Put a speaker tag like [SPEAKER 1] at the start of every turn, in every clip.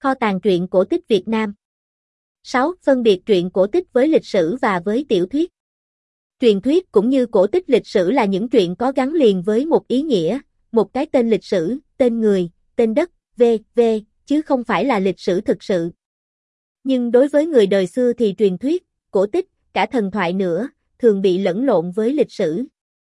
[SPEAKER 1] Kho tàng truyện cổ tích Việt Nam. 6. Phân biệt truyện cổ tích với lịch sử và với tiểu thuyết. Truyền thuyết cũng như cổ tích lịch sử là những truyện có gắn liền với một ý nghĩa, một cái tên lịch sử, tên người, tên đất, v.v., chứ không phải là lịch sử thực sự. Nhưng đối với người đời xưa thì truyền thuyết, cổ tích, cả thần thoại nữa, thường bị lẫn lộn với lịch sử.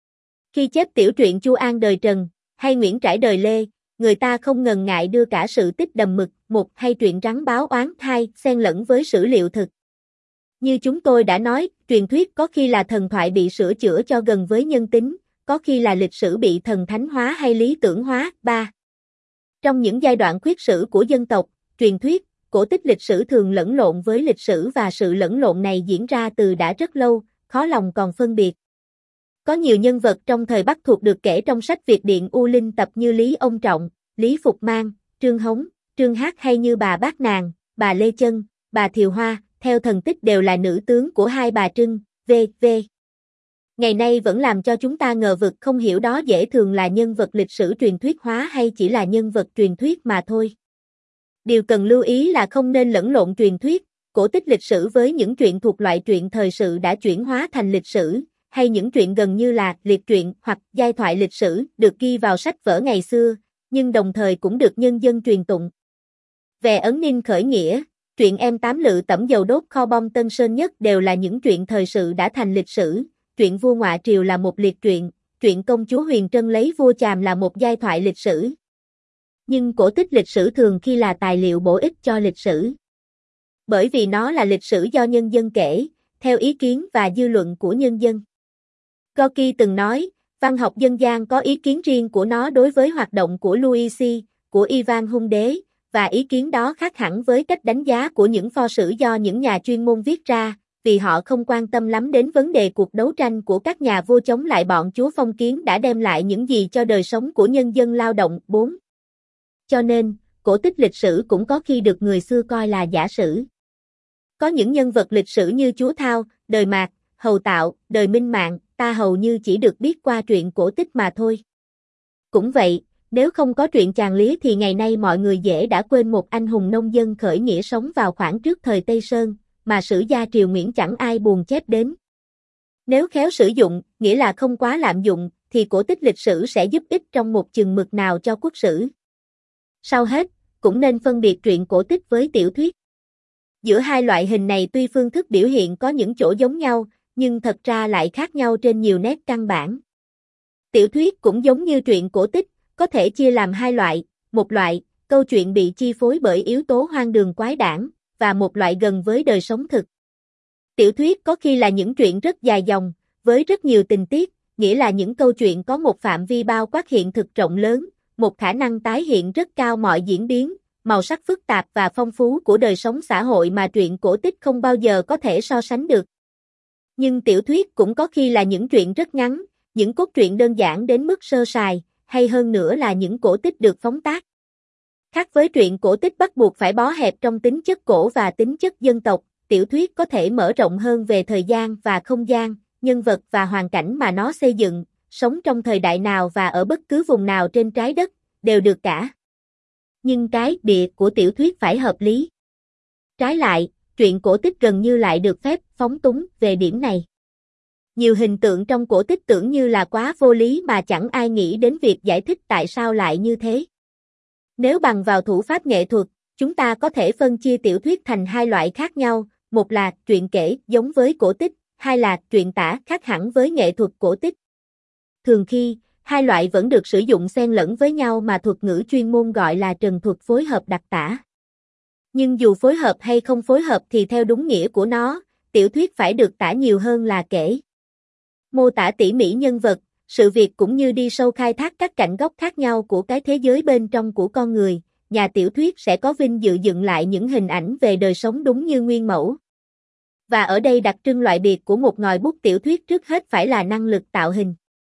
[SPEAKER 1] Khi chép tiểu truyện Chu An đời Trần, hay Nguyễn Trãi đời Lê, người ta không ngần ngại đưa cả sự tích đầm mực, một hay truyện rắn báo oán, hai, xen lẫn với sử liệu thực. Như chúng tôi đã nói, truyền thuyết có khi là thần thoại bị sửa chữa cho gần với nhân tính, có khi là lịch sử bị thần thánh hóa hay lý tưởng hóa. 3. Trong những giai đoạn khuyết sử của dân tộc, truyền thuyết, cổ tích lịch sử thường lẫn lộn với lịch sử và sự lẫn lộn này diễn ra từ đã rất lâu, khó lòng còn phân biệt. Có nhiều nhân vật trong thời Bắc thuộc được kể trong sách Việt Điện U Linh tập như Lý Ông Trọng, Lý Phục Mang, Trương Hống, Trương Hát hay như bà Bát Nàng, bà Lê Chân, bà Thiều Hoa, theo thần tích đều là nữ tướng của hai bà Trưng, v.v. Ngày nay vẫn làm cho chúng ta ngờ vực không hiểu đó dễ thường là nhân vật lịch sử truyền thuyết hóa hay chỉ là nhân vật truyền thuyết mà thôi. Điều cần lưu ý là không nên lẫn lộn truyền thuyết, cổ tích lịch sử với những truyện thuộc loại truyện thời sự đã chuyển hóa thành lịch sử, hay những truyện gần như là liệt truyện hoặc giai thoại lịch sử được ghi vào sách vở ngày xưa, nhưng đồng thời cũng được nhân dân truyền tụng. Về Ấn Ninh khởi nghĩa, truyện Em Tám Lự Tẩm Dầu Đốt Kho Bom Tân Sơn Nhất đều là những truyện thời sự đã thành lịch sử, truyện Vua Ngoại Triều là một liệt truyện Công Chúa Huyền Trân lấy vua Chàm là một giai thoại lịch sử. Nhưng cổ tích lịch sử thường khi là tài liệu bổ ích cho lịch sử. Bởi vì nó là lịch sử do nhân dân kể, theo ý kiến và dư luận của nhân dân. Gorky từng nói, văn học dân gian có ý kiến riêng của nó đối với hoạt động của Louis, của Ivan Hung Đế, và ý kiến đó khác hẳn với cách đánh giá của những pho sử do những nhà chuyên môn viết ra, vì họ không quan tâm lắm đến vấn đề cuộc đấu tranh của các nhà vua chống lại bọn chúa phong kiến đã đem lại những gì cho đời sống của nhân dân lao động. 4. Cho nên, cổ tích lịch sử cũng có khi được người xưa coi là giả sử. Có những nhân vật lịch sử như Chúa Thao, đời Mạc, Hầu Tạo, đời Minh Mạng, ta hầu như chỉ được biết qua truyện cổ tích mà thôi. Cũng vậy, nếu không có truyện Chàng Lý thì ngày nay mọi người dễ đã quên một anh hùng nông dân khởi nghĩa sống vào khoảng trước thời Tây Sơn, mà sử gia Triều Nguyễn chẳng ai buồn chép đến. Nếu khéo sử dụng, nghĩa là không quá lạm dụng, thì cổ tích lịch sử sẽ giúp ích trong một chừng mực nào cho quốc sử. Sau hết, cũng nên phân biệt truyện cổ tích với tiểu thuyết. Giữa hai loại hình này tuy phương thức biểu hiện có những chỗ giống nhau, nhưng thật ra lại khác nhau trên nhiều nét căn bản. Tiểu thuyết cũng giống như truyện cổ tích, có thể chia làm hai loại, một loại, câu chuyện bị chi phối bởi yếu tố hoang đường quái đản, và một loại gần với đời sống thực. Tiểu thuyết có khi là những truyện rất dài dòng, với rất nhiều tình tiết, nghĩa là những câu chuyện có một phạm vi bao quát hiện thực rộng lớn, một khả năng tái hiện rất cao mọi diễn biến, màu sắc phức tạp và phong phú của đời sống xã hội mà truyện cổ tích không bao giờ có thể so sánh được. Nhưng tiểu thuyết cũng có khi là những truyện rất ngắn, những cốt truyện đơn giản đến mức sơ sài, hay hơn nữa là những cổ tích được phóng tác. Khác với truyện cổ tích bắt buộc phải bó hẹp trong tính chất cổ và tính chất dân tộc, tiểu thuyết có thể mở rộng hơn về thời gian và không gian, nhân vật và hoàn cảnh mà nó xây dựng, sống trong thời đại nào và ở bất cứ vùng nào trên trái đất, đều được cả. Nhưng cái bìa của tiểu thuyết phải hợp lý. Trái lại, truyện cổ tích gần như lại được phép phóng túng về điểm này. Nhiều hình tượng trong cổ tích tưởng như là quá vô lý mà chẳng ai nghĩ đến việc giải thích tại sao lại như thế. Nếu bằng vào thủ pháp nghệ thuật, chúng ta có thể phân chia tiểu thuyết thành hai loại khác nhau, một là truyện kể giống với cổ tích, hai là truyện tả khác hẳn với nghệ thuật cổ tích. Thường khi, hai loại vẫn được sử dụng xen lẫn với nhau mà thuật ngữ chuyên môn gọi là trần thuật phối hợp đặc tả. Nhưng dù phối hợp hay không phối hợp thì theo đúng nghĩa của nó, tiểu thuyết phải được tả nhiều hơn là kể. Mô tả tỉ mỉ nhân vật, sự việc cũng như đi sâu khai thác các cạnh góc khác nhau của cái thế giới bên trong của con người, nhà tiểu thuyết sẽ có vinh dự dựng lại những hình ảnh về đời sống đúng như nguyên mẫu. Và ở đây đặc trưng loại biệt của một ngòi bút tiểu thuyết trước hết phải là năng lực tạo hình.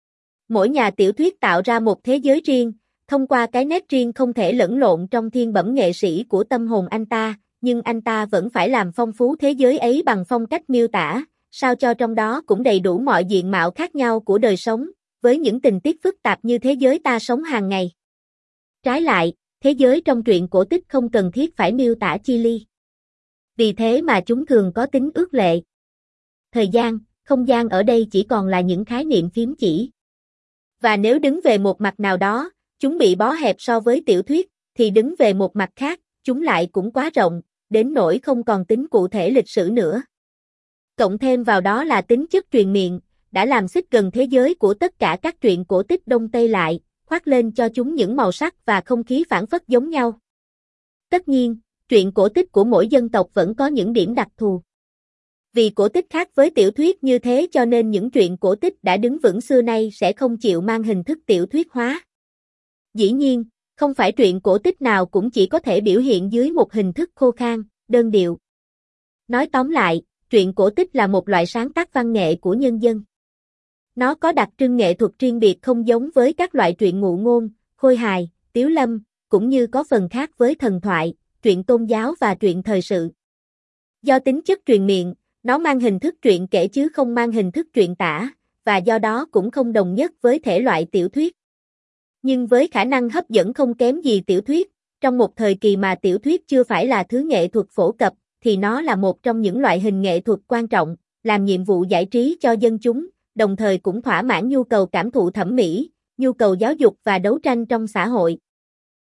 [SPEAKER 1] Mỗi nhà tiểu thuyết tạo ra một thế giới riêng, thông qua cái nét riêng không thể lẫn lộn trong thiên bẩm nghệ sĩ của tâm hồn anh ta, nhưng anh ta vẫn phải làm phong phú thế giới ấy bằng phong cách miêu tả, sao cho trong đó cũng đầy đủ mọi diện mạo khác nhau của đời sống, với những tình tiết phức tạp như thế giới ta sống hàng ngày. Trái lại, Thế giới trong truyện cổ tích không cần thiết phải miêu tả chi ly. Vì thế mà chúng thường có tính ước lệ. Thời gian, không gian ở đây chỉ còn là những khái niệm phím chỉ. Và nếu đứng về một mặt nào đó, chúng bị bó hẹp so với tiểu thuyết, thì đứng về một mặt khác, chúng lại cũng quá rộng, đến nỗi không còn tính cụ thể lịch sử nữa. Cộng thêm vào đó là tính chất truyền miệng, đã làm xích gần thế giới của tất cả các truyện cổ tích Đông Tây lại, khoác lên cho chúng những màu sắc và không khí phảng phất giống nhau. Tất nhiên, truyện cổ tích của mỗi dân tộc vẫn có những điểm đặc thù. Vì cổ tích khác với tiểu thuyết như thế cho nên những truyện cổ tích đã đứng vững xưa nay sẽ không chịu mang hình thức tiểu thuyết hóa. Dĩ nhiên, không phải truyện cổ tích nào cũng chỉ có thể biểu hiện dưới một hình thức khô khan, đơn điệu. Nói tóm lại, truyện cổ tích là một loại sáng tác văn nghệ của nhân dân. Nó có đặc trưng nghệ thuật riêng biệt không giống với các loại truyện ngụ ngôn, khôi hài, tiếu lâm, cũng như có phần khác với thần thoại, truyện tôn giáo và truyện thời sự. Do tính chất truyền miệng, nó mang hình thức truyện kể chứ không mang hình thức truyện tả, và do đó cũng không đồng nhất với thể loại tiểu thuyết. Nhưng với khả năng hấp dẫn không kém gì tiểu thuyết, trong một thời kỳ mà tiểu thuyết chưa phải là thứ nghệ thuật phổ cập, thì nó là một trong những loại hình nghệ thuật quan trọng, làm nhiệm vụ giải trí cho dân chúng, đồng thời cũng thỏa mãn nhu cầu cảm thụ thẩm mỹ, nhu cầu giáo dục và đấu tranh trong xã hội.